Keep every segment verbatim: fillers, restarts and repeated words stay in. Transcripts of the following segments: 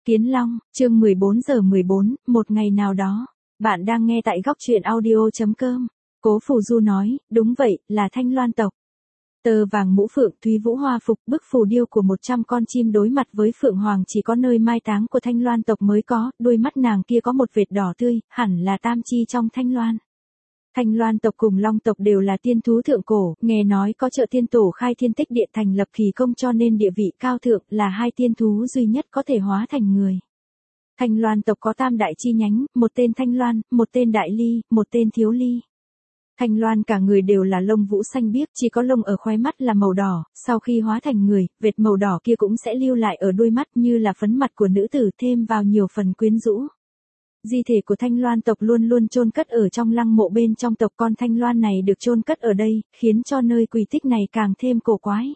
Kiến Long, chương mười bốn giờ mười bốn, một ngày nào đó. Bạn đang nghe tại góc truyện audio chấm com. Cố Phù Du nói, đúng vậy, là Thanh Loan tộc. Tơ vàng mũ phượng Thúy Vũ Hoa phục bức phù điêu của một trăm con chim đối mặt với Phượng Hoàng chỉ có nơi mai táng của Thanh Loan tộc mới có, đôi mắt nàng kia có một vệt đỏ tươi, hẳn là tam chi trong Thanh Loan. Thanh Loan tộc cùng Long tộc đều là tiên thú thượng cổ, nghe nói có Trợ Tiên Tổ khai thiên tích địa thành lập kỳ công cho nên địa vị cao thượng, là hai tiên thú duy nhất có thể hóa thành người. Thanh Loan tộc có tam đại chi nhánh, một tên Thanh Loan, một tên Đại Ly, một tên Thiếu Ly. Thanh Loan cả người đều là lông vũ xanh biếc, chỉ có lông ở khóe mắt là màu đỏ, sau khi hóa thành người, vệt màu đỏ kia cũng sẽ lưu lại ở đôi mắt như là phấn mặt của nữ tử thêm vào nhiều phần quyến rũ. Di thể của Thanh Loan tộc luôn luôn chôn cất ở trong lăng mộ bên trong tộc, con Thanh Loan này được chôn cất ở đây, khiến cho nơi quỷ tích này càng thêm cổ quái.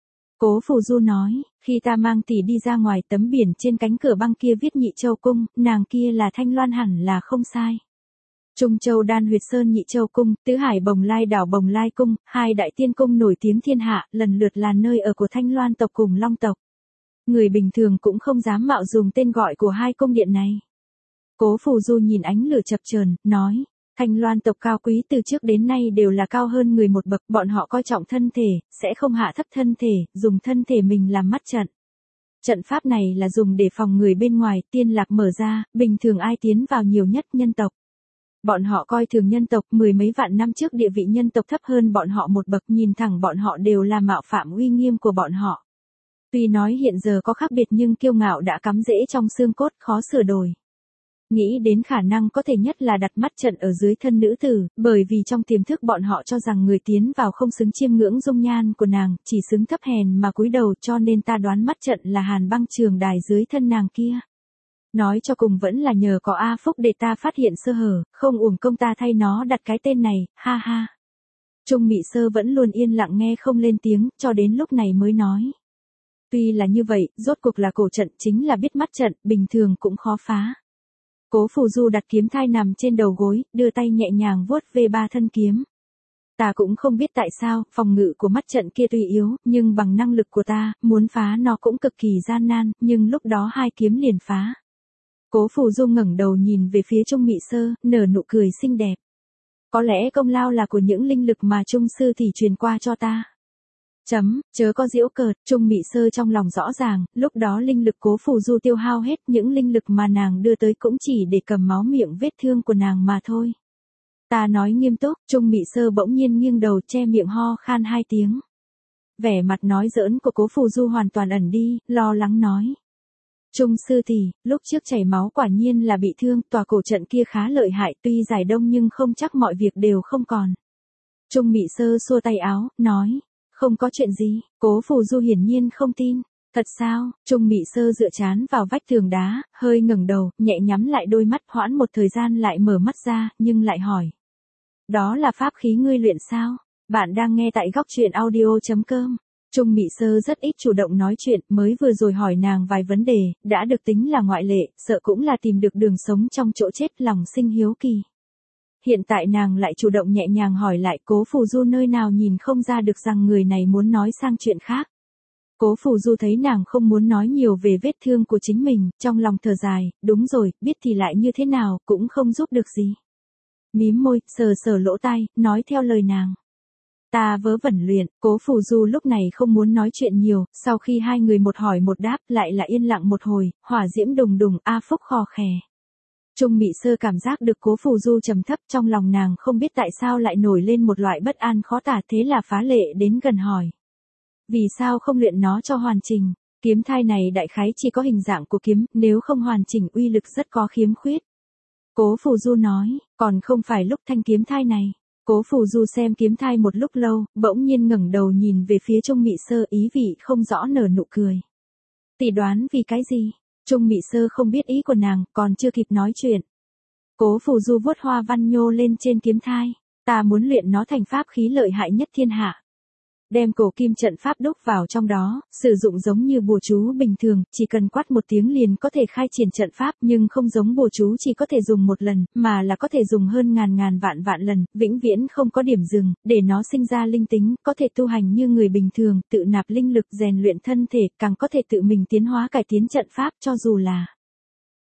Cố Phù Du nói, khi ta mang tỷ đi ra ngoài tấm biển trên cánh cửa băng kia viết Nhị Châu Cung, nàng kia là Thanh Loan hẳn là không sai. Trung Châu Đan Huyệt Sơn Nhị Châu Cung, Tứ Hải Bồng Lai Đảo Bồng Lai Cung, hai đại tiên cung nổi tiếng thiên hạ, lần lượt là nơi ở của Thanh Loan tộc cùng Long tộc. Người bình thường cũng không dám mạo dùng tên gọi của hai cung điện này. Cố Phù Du nhìn ánh lửa chập chờn, nói, Thanh Loan tộc cao quý từ trước đến nay đều là cao hơn người một bậc, bọn họ coi trọng thân thể, sẽ không hạ thấp thân thể, dùng thân thể mình làm mắt trận. Trận pháp này là dùng để phòng người bên ngoài, tiên lạc mở ra, bình thường ai tiến vào nhiều nhất nhân tộc. Bọn họ coi thường nhân tộc, mười mấy vạn năm trước địa vị nhân tộc thấp hơn bọn họ một bậc, nhìn thẳng bọn họ đều là mạo phạm uy nghiêm của bọn họ. Tuy nói hiện giờ có khác biệt nhưng kiêu ngạo đã cắm rễ trong xương cốt, khó sửa đổi. Nghĩ đến khả năng có thể nhất là đặt mắt trận ở dưới thân nữ tử, bởi vì trong tiềm thức bọn họ cho rằng người tiến vào không xứng chiêm ngưỡng dung nhan của nàng, chỉ xứng thấp hèn mà cúi đầu, cho nên ta đoán mắt trận là Hàn Băng Trường Đài dưới thân nàng kia. Nói cho cùng vẫn là nhờ có A Phúc để ta phát hiện sơ hở, không uổng công ta thay nó đặt cái tên này, ha ha. Trung Mị Sơ vẫn luôn yên lặng nghe không lên tiếng, cho đến lúc này mới nói. Tuy là như vậy, rốt cuộc là cổ trận chính là biết mắt trận, bình thường cũng khó phá. Cố Phù Du đặt kiếm thai nằm trên đầu gối, đưa tay nhẹ nhàng vuốt về ba thân kiếm. Ta cũng không biết tại sao, phòng ngự của mắt trận kia tuy yếu, nhưng bằng năng lực của ta, muốn phá nó cũng cực kỳ gian nan, nhưng lúc đó hai kiếm liền phá. Cố Phù Du ngẩng đầu nhìn về phía Trung Mị Sơ, nở nụ cười xinh đẹp. Có lẽ công lao là của những linh lực mà Trung sư thì truyền qua cho ta. Chấm, chớ có giễu cợt, Trung Mị Sơ trong lòng rõ ràng, lúc đó linh lực Cố Phù Du tiêu hao hết, những linh lực mà nàng đưa tới cũng chỉ để cầm máu miệng vết thương của nàng mà thôi. Ta nói nghiêm túc, Trung Mị Sơ bỗng nhiên nghiêng đầu che miệng ho khan hai tiếng. Vẻ mặt nói giỡn của Cố Phù Du hoàn toàn ẩn đi, lo lắng nói. Trung sư tỷ, lúc trước chảy máu quả nhiên là bị thương, tòa cổ trận kia khá lợi hại, tuy giải đông nhưng không chắc mọi việc đều không còn. Trung Mị Sơ xua tay áo, nói. Không có chuyện gì, Cố Phù Du hiển nhiên không tin. Thật sao? Trung Mị Sơ dựa trán vào vách tường đá, hơi ngẩng đầu, nhẹ nhắm lại đôi mắt, hoãn một thời gian lại mở mắt ra, nhưng lại hỏi. Đó là pháp khí ngươi luyện sao? Bạn đang nghe tại góc truyện audio chấm com. Trung Mị Sơ rất ít chủ động nói chuyện, mới vừa rồi hỏi nàng vài vấn đề, đã được tính là ngoại lệ, sợ cũng là tìm được đường sống trong chỗ chết, lòng sinh hiếu kỳ. Hiện tại nàng lại chủ động nhẹ nhàng hỏi lại, Cố Phù Du nơi nào nhìn không ra được rằng người này muốn nói sang chuyện khác. Cố Phù Du thấy nàng không muốn nói nhiều về vết thương của chính mình, trong lòng thở dài, đúng rồi, biết thì lại như thế nào, cũng không giúp được gì. Mím môi, sờ sờ lỗ tai, nói theo lời nàng. Ta vớ vẩn luyện, Cố Phù Du lúc này không muốn nói chuyện nhiều, sau khi hai người một hỏi một đáp, lại là yên lặng một hồi, hỏa diễm đùng đùng, A Phúc khò khè. Trung Mị Sơ cảm giác được Cố Phù Du trầm thấp, trong lòng nàng không biết tại sao lại nổi lên một loại bất an khó tả, thế là phá lệ đến gần hỏi. Vì sao không luyện nó cho hoàn chỉnh? Kiếm thai này đại khái chỉ có hình dạng của kiếm, nếu không hoàn chỉnh uy lực rất có khiếm khuyết. Cố Phù Du nói, còn không phải lúc thanh kiếm thai này. Cố Phù Du xem kiếm thai một lúc lâu, bỗng nhiên ngẩng đầu nhìn về phía Trung Mị Sơ, ý vị không rõ nở nụ cười. Tỷ đoán vì cái gì? Trung Mị Sơ không biết ý của nàng, còn chưa kịp nói chuyện. Cố Phù Du vuốt hoa văn nhô lên trên kiếm thai. Ta muốn luyện nó thành pháp khí lợi hại nhất thiên hạ. Đem cổ kim trận pháp đúc vào trong đó, sử dụng giống như bùa chú bình thường, chỉ cần quát một tiếng liền có thể khai triển trận pháp, nhưng không giống bùa chú chỉ có thể dùng một lần, mà là có thể dùng hơn ngàn ngàn vạn vạn lần, vĩnh viễn không có điểm dừng, để nó sinh ra linh tính, có thể tu hành như người bình thường, tự nạp linh lực rèn luyện thân thể, càng có thể tự mình tiến hóa cải tiến trận pháp, cho dù là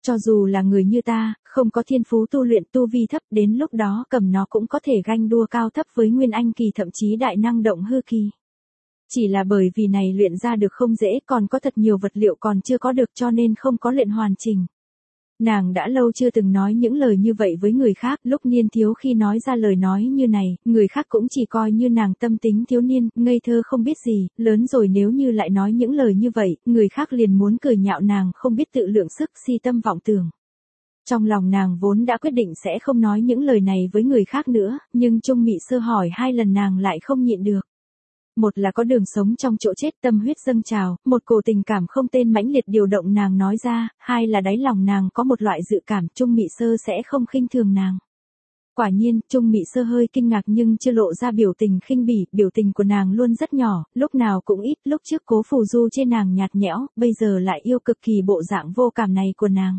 Cho dù là người như ta, không có thiên phú tu luyện tu vi thấp, đến lúc đó cầm nó cũng có thể ganh đua cao thấp với Nguyên Anh kỳ thậm chí đại năng động hư kỳ. Chỉ là bởi vì này luyện ra được không dễ, còn có thật nhiều vật liệu còn chưa có được cho nên không có luyện hoàn chỉnh. Nàng đã lâu chưa từng nói những lời như vậy với người khác, lúc niên thiếu khi nói ra lời nói như này, người khác cũng chỉ coi như nàng tâm tính thiếu niên, ngây thơ không biết gì, lớn rồi nếu như lại nói những lời như vậy, người khác liền muốn cười nhạo nàng không biết tự lượng sức, si tâm vọng tưởng. Trong lòng nàng vốn đã quyết định sẽ không nói những lời này với người khác nữa, nhưng Trung Mị Sơ hỏi hai lần nàng lại không nhịn được. Một là có đường sống trong chỗ chết tâm huyết dâng trào, một cổ tình cảm không tên mãnh liệt điều động nàng nói ra, hai là đáy lòng nàng có một loại dự cảm Trung Mị Sơ sẽ không khinh thường nàng. Quả nhiên, Trung Mị Sơ hơi kinh ngạc nhưng chưa lộ ra biểu tình khinh bỉ, biểu tình của nàng luôn rất nhỏ, lúc nào cũng ít, lúc trước Cố Phù Du trên nàng nhạt nhẽo, bây giờ lại yêu cực kỳ bộ dạng vô cảm này của nàng.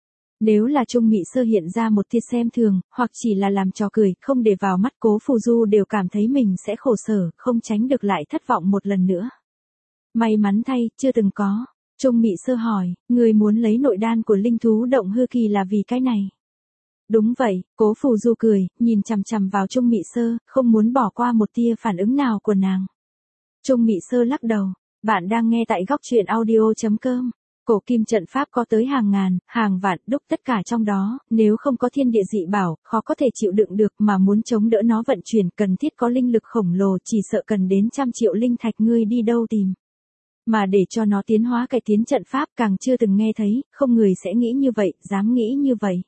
Nếu là Trung Mị Sơ hiện ra một tia xem thường, hoặc chỉ là làm trò cười, không để vào mắt Cố Phù Du đều cảm thấy mình sẽ khổ sở, không tránh được lại thất vọng một lần nữa. May mắn thay, chưa từng có. Trung Mị Sơ hỏi, người muốn lấy nội đan của linh thú động hư kỳ là vì cái này. Đúng vậy, Cố Phù Du cười, nhìn chằm chằm vào Trung Mị Sơ, không muốn bỏ qua một tia phản ứng nào của nàng. Trung Mị Sơ lắc đầu, bạn đang nghe tại góc truyện audio chấm com. Cổ kim trận pháp có tới hàng ngàn, hàng vạn, đúc tất cả trong đó, nếu không có thiên địa dị bảo, khó có thể chịu đựng được mà muốn chống đỡ nó vận chuyển cần thiết có linh lực khổng lồ chỉ sợ cần đến trăm triệu linh thạch ngươi đi đâu tìm. Mà để cho nó tiến hóa cải tiến trận pháp càng chưa từng nghe thấy, không người sẽ nghĩ như vậy, dám nghĩ như vậy.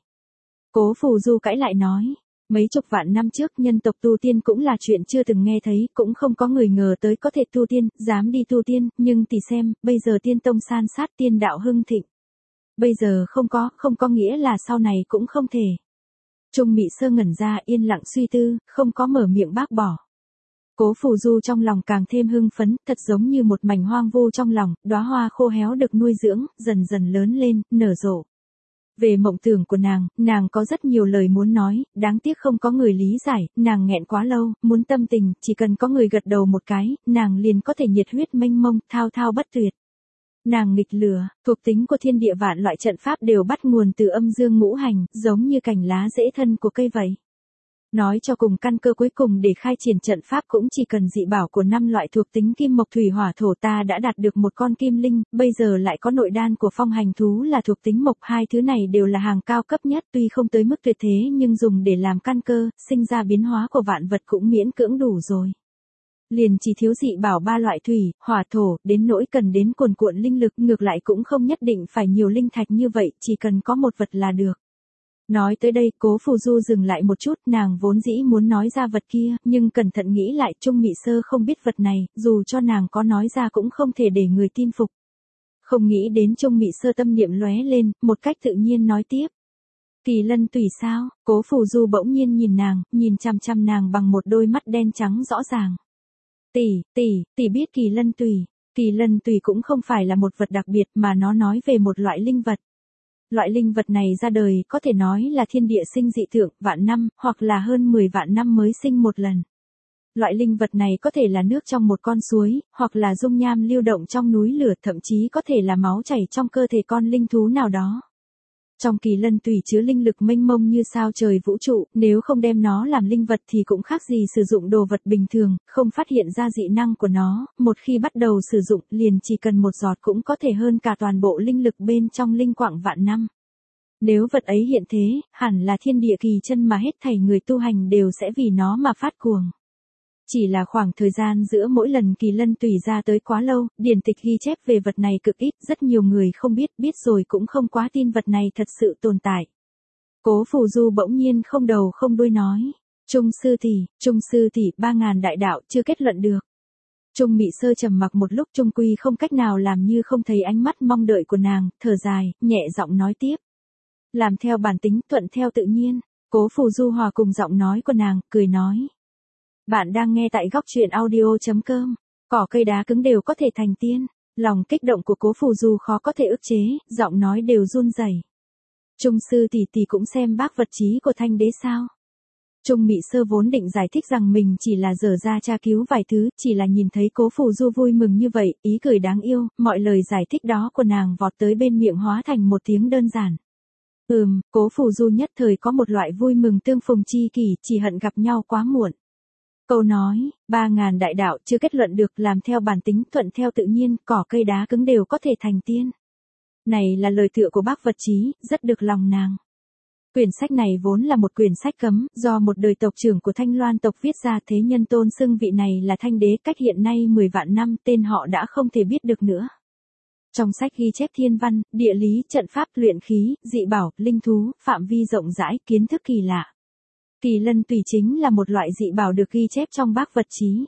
Cố Phù Du cãi lại nói. Mấy chục vạn năm trước nhân tộc tu tiên cũng là chuyện chưa từng nghe thấy, cũng không có người ngờ tới có thể tu tiên, dám đi tu tiên, nhưng tỷ xem, bây giờ tiên tông san sát tiên đạo hưng thịnh. Bây giờ không có, không có nghĩa là sau này cũng không thể. Trung Mị Sơ ngẩn ra yên lặng suy tư, không có mở miệng bác bỏ. Cố Phù Du trong lòng càng thêm hưng phấn, thật giống như một mảnh hoang vu trong lòng, đóa hoa khô héo được nuôi dưỡng, dần dần lớn lên, nở rộ. Về mộng tưởng của nàng, nàng có rất nhiều lời muốn nói, đáng tiếc không có người lý giải, nàng nghẹn quá lâu, muốn tâm tình, chỉ cần có người gật đầu một cái, nàng liền có thể nhiệt huyết mênh mông, thao thao bất tuyệt. Nàng nghịch lửa, thuộc tính của thiên địa vạn loại trận pháp đều bắt nguồn từ âm dương ngũ hành, giống như cành lá dễ thân của cây vậy. Nói cho cùng căn cơ cuối cùng để khai triển trận pháp cũng chỉ cần dị bảo của năm loại thuộc tính kim mộc thủy hỏa thổ ta đã đạt được một con kim linh, bây giờ lại có nội đan của phong hành thú là thuộc tính mộc, hai thứ này đều là hàng cao cấp nhất tuy không tới mức tuyệt thế nhưng dùng để làm căn cơ, sinh ra biến hóa của vạn vật cũng miễn cưỡng đủ rồi. Liền chỉ thiếu dị bảo ba loại thủy, hỏa thổ, đến nỗi cần đến cuồn cuộn linh lực ngược lại cũng không nhất định phải nhiều linh thạch như vậy, chỉ cần có một vật là được. Nói tới đây, Cố Phù Du dừng lại một chút, nàng vốn dĩ muốn nói ra vật kia, nhưng cẩn thận nghĩ lại, Trung Mị Sơ không biết vật này, dù cho nàng có nói ra cũng không thể để người tin phục. Không nghĩ đến Trung Mị Sơ tâm niệm lóe lên, một cách tự nhiên nói tiếp. Kỳ lân tùy sao? Cố Phù Du bỗng nhiên nhìn nàng, nhìn chằm chằm nàng bằng một đôi mắt đen trắng rõ ràng. Tỷ, tỷ, tỷ biết kỳ lân tùy. Kỳ lân tùy cũng không phải là một vật đặc biệt mà nó nói về một loại linh vật. Loại linh vật này ra đời có thể nói là thiên địa sinh dị tượng, vạn năm, hoặc là hơn mười vạn năm mới sinh một lần. Loại linh vật này có thể là nước trong một con suối, hoặc là dung nham lưu động trong núi lửa, thậm chí có thể là máu chảy trong cơ thể con linh thú nào đó. Trong kỳ lân tùy chứa linh lực mênh mông như sao trời vũ trụ, nếu không đem nó làm linh vật thì cũng khác gì sử dụng đồ vật bình thường, không phát hiện ra dị năng của nó, một khi bắt đầu sử dụng liền chỉ cần một giọt cũng có thể hơn cả toàn bộ linh lực bên trong linh quạng vạn năm. Nếu vật ấy hiện thế, hẳn là thiên địa kỳ chân mà hết thảy người tu hành đều sẽ vì nó mà phát cuồng. Chỉ là khoảng thời gian giữa mỗi lần kỳ lân tùy ra tới quá lâu, điển tịch ghi chép về vật này cực ít, rất nhiều người không biết, biết rồi cũng không quá tin vật này thật sự tồn tại. Cố Phù Du bỗng nhiên không đầu không đuôi nói, Trung sư tỷ, Trung sư tỷ, ba ngàn đại đạo chưa kết luận được. Trung Mị Sơ trầm mặc một lúc trung quy không cách nào làm như không thấy ánh mắt mong đợi của nàng, thở dài, nhẹ giọng nói tiếp. Làm theo bản tính, thuận theo tự nhiên. Cố Phù Du hòa cùng giọng nói của nàng, cười nói. Bạn đang nghe tại góc truyện audio chấm com. Cỏ cây đá cứng đều có thể thành tiên. Lòng kích động của Cố Phù Du khó có thể ức chế, giọng nói đều run rẩy. Trung sư tỷ tỷ cũng xem bác vật trí của Thanh đế sao? Trung Mị Sơ vốn định giải thích rằng mình chỉ là dở ra tra cứu vài thứ, chỉ là nhìn thấy Cố Phù Du vui mừng như vậy, ý cười đáng yêu, mọi lời giải thích đó của nàng vọt tới bên miệng hóa thành một tiếng đơn giản. Ừm, Cố Phù Du nhất thời có một loại vui mừng tương phùng chi kỷ, chỉ hận gặp nhau quá muộn. Câu nói, ba ngàn đại đạo chưa kết luận được, làm theo bản tính, thuận theo tự nhiên, cỏ cây đá cứng đều có thể thành tiên. Này là lời tựa của Bác Vật Chí, rất được lòng nàng. Quyển sách này vốn là một quyển sách cấm, do một đời tộc trưởng của Thanh Loan tộc viết ra, thế nhân tôn xưng vị này là Thanh Đế, cách hiện nay mười vạn năm, tên họ đã không thể biết được nữa. Trong sách ghi chép thiên văn, địa lý, trận pháp, luyện khí, dị bảo, linh thú, phạm vi rộng rãi, kiến thức kỳ lạ. Kỳ lân tùy chính là một loại dị bảo được ghi chép trong Bác Vật Chí.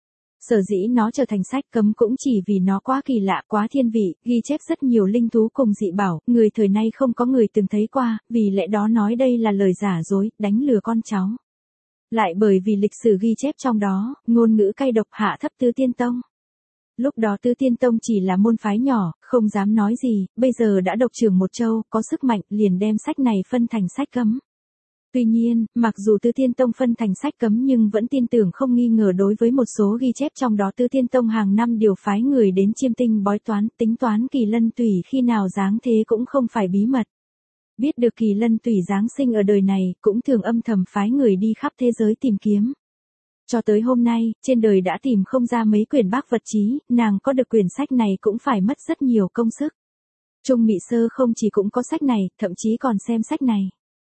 Sở dĩ nó trở thành sách cấm cũng chỉ vì nó quá kỳ lạ, quá thiên vị, ghi chép rất nhiều linh thú cùng dị bảo, người thời nay không có người từng thấy qua, vì lẽ đó nói đây là lời giả dối, đánh lừa con cháu. Lại bởi vì lịch sử ghi chép trong đó, ngôn ngữ cay độc, hạ thấp Tứ Tiên Tông. Lúc đó Tứ Tiên Tông chỉ là môn phái nhỏ, không dám nói gì, bây giờ đã độc trưởng một châu, có sức mạnh, liền đem sách này phân thành sách cấm. Tuy nhiên, mặc dù Tứ Tiên Tông phân thành sách cấm nhưng vẫn tin tưởng không nghi ngờ đối với một số ghi chép trong đó. Tứ Tiên Tông hàng năm điều phái người đến chiêm tinh bói toán, tính toán kỳ lân tùy khi nào giáng thế cũng không phải bí mật. Biết được kỳ lân tùy giáng sinh ở đời này, cũng thường âm thầm phái người đi khắp thế giới tìm kiếm. Cho tới hôm nay, trên đời đã tìm không ra mấy quyển Bác Vật Chí, nàng có được quyển sách này cũng phải mất rất nhiều công sức. Trung Mị Sơ không chỉ cũng có sách này, thậm chí còn xem sách này.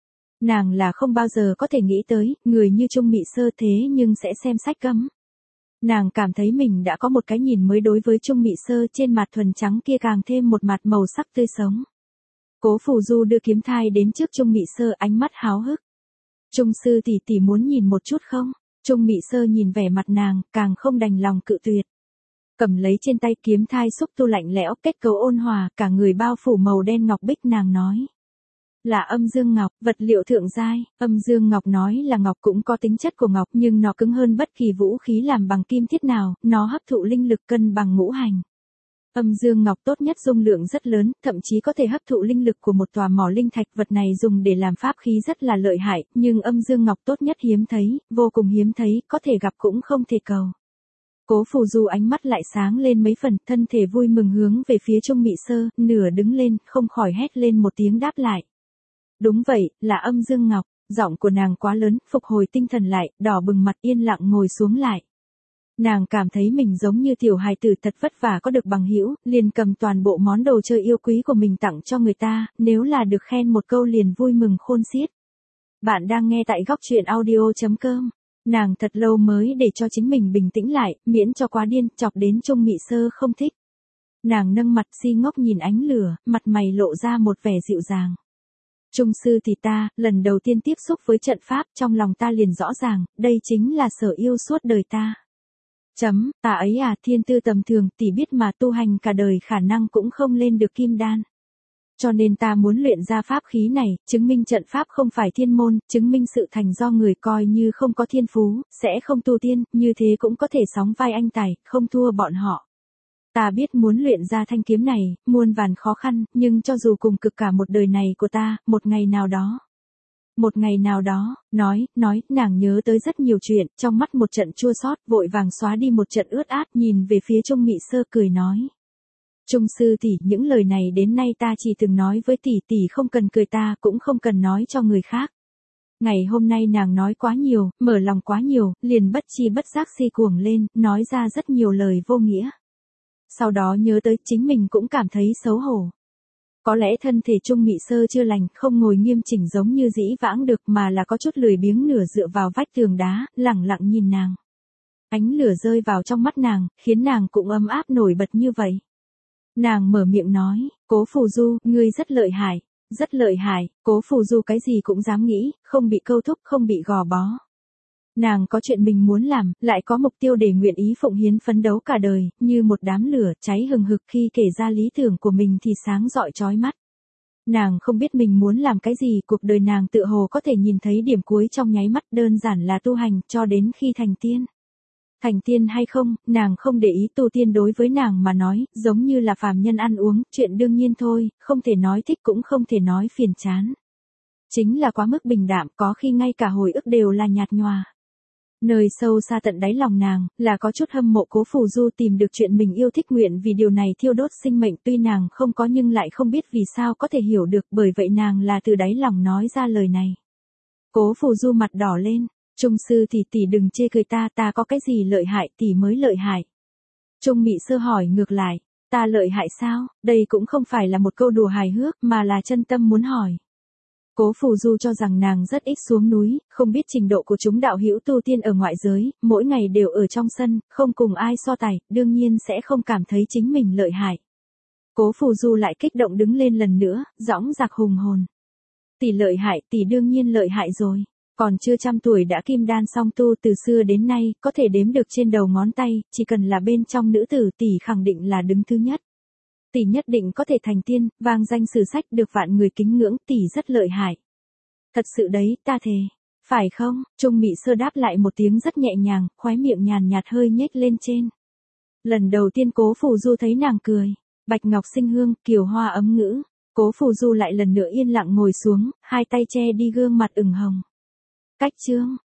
Nàng là không bao giờ có thể nghĩ tới, người như Trung Mị Sơ thế nhưng sẽ xem sách cấm. Nàng cảm thấy mình đã có một cái nhìn mới đối với Trung Mị Sơ, trên mặt thuần trắng kia càng thêm một mặt màu sắc tươi sống. Cố Phù Du đưa kiếm thai đến trước Trung Mị Sơ, ánh mắt háo hức. Trung sư tỷ tỷ muốn nhìn một chút không? Trung Mị Sơ nhìn vẻ mặt nàng, càng không đành lòng cự tuyệt. Cầm lấy trên tay kiếm thai xúc tu lạnh lẽo, kết cấu ôn hòa, cả người bao phủ màu đen ngọc bích, nàng nói. Là âm dương ngọc, vật liệu thượng giai. Âm dương ngọc nói là ngọc cũng có tính chất của ngọc, nhưng nó cứng hơn bất kỳ vũ khí làm bằng kim thiết nào, nó hấp thụ linh lực cân bằng ngũ hành. Âm dương ngọc tốt nhất dung lượng rất lớn, thậm chí có thể hấp thụ linh lực của một tòa mỏ linh thạch, vật này dùng để làm pháp khí rất là lợi hại, nhưng âm dương ngọc tốt nhất hiếm thấy, vô cùng hiếm thấy, có thể gặp cũng không thể cầu. Cố Phù Du ánh mắt lại sáng lên mấy phần, thân thể vui mừng hướng về phía Trung Mị Sơ, nửa đứng lên, không khỏi hét lên một tiếng đáp lại. Đúng vậy, là âm dương ngọc. Giọng của nàng quá lớn, phục hồi tinh thần lại, đỏ bừng mặt, yên lặng ngồi xuống lại. Nàng cảm thấy mình giống như tiểu hài tử thật vất vả có được bằng hữu, liền cầm toàn bộ món đồ chơi yêu quý của mình tặng cho người ta, nếu là được khen một câu liền vui mừng khôn xiết. Bạn đang nghe tại góc truyện audio chấm com. Nàng thật lâu mới để cho chính mình bình tĩnh lại, miễn cho quá điên, chọc đến Trung Mị Sơ không thích. Nàng nâng mặt si ngốc nhìn ánh lửa, mặt mày lộ ra một vẻ dịu dàng. Trung sư thì ta, lần đầu tiên tiếp xúc với trận pháp, trong lòng ta liền rõ ràng, đây chính là sở yêu suốt đời ta. Chấm, ta ấy à, thiên tư tầm thường, tỷ biết mà, tu hành cả đời khả năng cũng không lên được kim đan. Cho nên ta muốn luyện ra pháp khí này, chứng minh trận pháp không phải thiên môn, chứng minh sự thành do người, coi như không có thiên phú, sẽ không tu tiên, như thế cũng có thể sóng vai anh tài, không thua bọn họ. Ta biết muốn luyện ra thanh kiếm này, muôn vàn khó khăn, nhưng cho dù cùng cực cả một đời này của ta, một ngày nào đó. Một ngày nào đó, nói, nói, nàng nhớ tới rất nhiều chuyện, trong mắt một trận chua xót, vội vàng xóa đi một trận ướt át, nhìn về phía Trung Mị Sơ cười nói. Trung sư tỷ, những lời này đến nay ta chỉ từng nói với tỷ, tỷ không cần cười ta, cũng không cần nói cho người khác. Ngày hôm nay nàng nói quá nhiều, mở lòng quá nhiều, liền bất chi bất giác si cuồng lên, nói ra rất nhiều lời vô nghĩa. Sau đó nhớ tới chính mình cũng cảm thấy xấu hổ. Có lẽ thân thể Trung Mị Sơ chưa lành, không ngồi nghiêm chỉnh giống như dĩ vãng được, mà là có chút lười biếng nửa dựa vào vách tường đá, lẳng lặng nhìn nàng. Ánh lửa rơi vào trong mắt nàng, khiến nàng cũng ấm áp nổi bật như vậy. Nàng mở miệng nói, Cố Phù Du, ngươi rất lợi hại, rất lợi hại. Cố Phù Du cái gì cũng dám nghĩ, không bị câu thúc, không bị gò bó. Nàng có chuyện mình muốn làm, lại có mục tiêu để nguyện ý phụng hiến phấn đấu cả đời, như một đám lửa cháy hừng hực, khi kể ra lý tưởng của mình thì sáng rọi chói mắt. Nàng không biết mình muốn làm cái gì, cuộc đời nàng tự hồ có thể nhìn thấy điểm cuối trong nháy mắt, đơn giản là tu hành, cho đến khi thành tiên. Thành tiên hay không, nàng không để ý, tu tiên đối với nàng mà nói, giống như là phàm nhân ăn uống, chuyện đương nhiên thôi, không thể nói thích cũng không thể nói phiền chán. Chính là quá mức bình đạm, có khi ngay cả hồi ức đều là nhạt nhòa. Nơi sâu xa tận đáy lòng nàng, là có chút hâm mộ Cố Phù Du tìm được chuyện mình yêu thích, nguyện vì điều này thiêu đốt sinh mệnh, tuy nàng không có nhưng lại không biết vì sao có thể hiểu được, bởi vậy nàng là từ đáy lòng nói ra lời này. Cố Phù Du mặt đỏ lên, Trung sư tỷ tỷ đừng chê cười ta, ta có cái gì lợi hại, tỷ mới lợi hại. Trung Mị Sơ hỏi ngược lại, ta lợi hại sao? Đây cũng không phải là một câu đùa hài hước mà là chân tâm muốn hỏi. Cố Phù Du cho rằng nàng rất ít xuống núi, không biết trình độ của chúng đạo hữu tu tiên ở ngoại giới, mỗi ngày đều ở trong sân, không cùng ai so tài, đương nhiên sẽ không cảm thấy chính mình lợi hại. Cố Phù Du lại kích động đứng lên lần nữa, dõng dạc hùng hồn. Tỷ lợi hại, tỷ đương nhiên lợi hại rồi. Còn chưa trăm tuổi đã kim đan song tu, từ xưa đến nay, có thể đếm được trên đầu ngón tay, chỉ cần là bên trong nữ tử tỷ khẳng định là đứng thứ nhất. Tỷ nhất định có thể thành tiên, vang danh sử sách, được vạn người kính ngưỡng, tỷ rất lợi hại. Thật sự đấy, ta thề. Phải không? Trung Mị Sơ đáp lại một tiếng rất nhẹ nhàng, khóe miệng nhàn nhạt hơi nhếch lên trên. Lần đầu tiên Cố Phù Du thấy nàng cười. Bạch ngọc sinh hương, kiều hoa ấm ngữ. Cố Phù Du lại lần nữa yên lặng ngồi xuống, hai tay che đi gương mặt ửng hồng. Cách chương.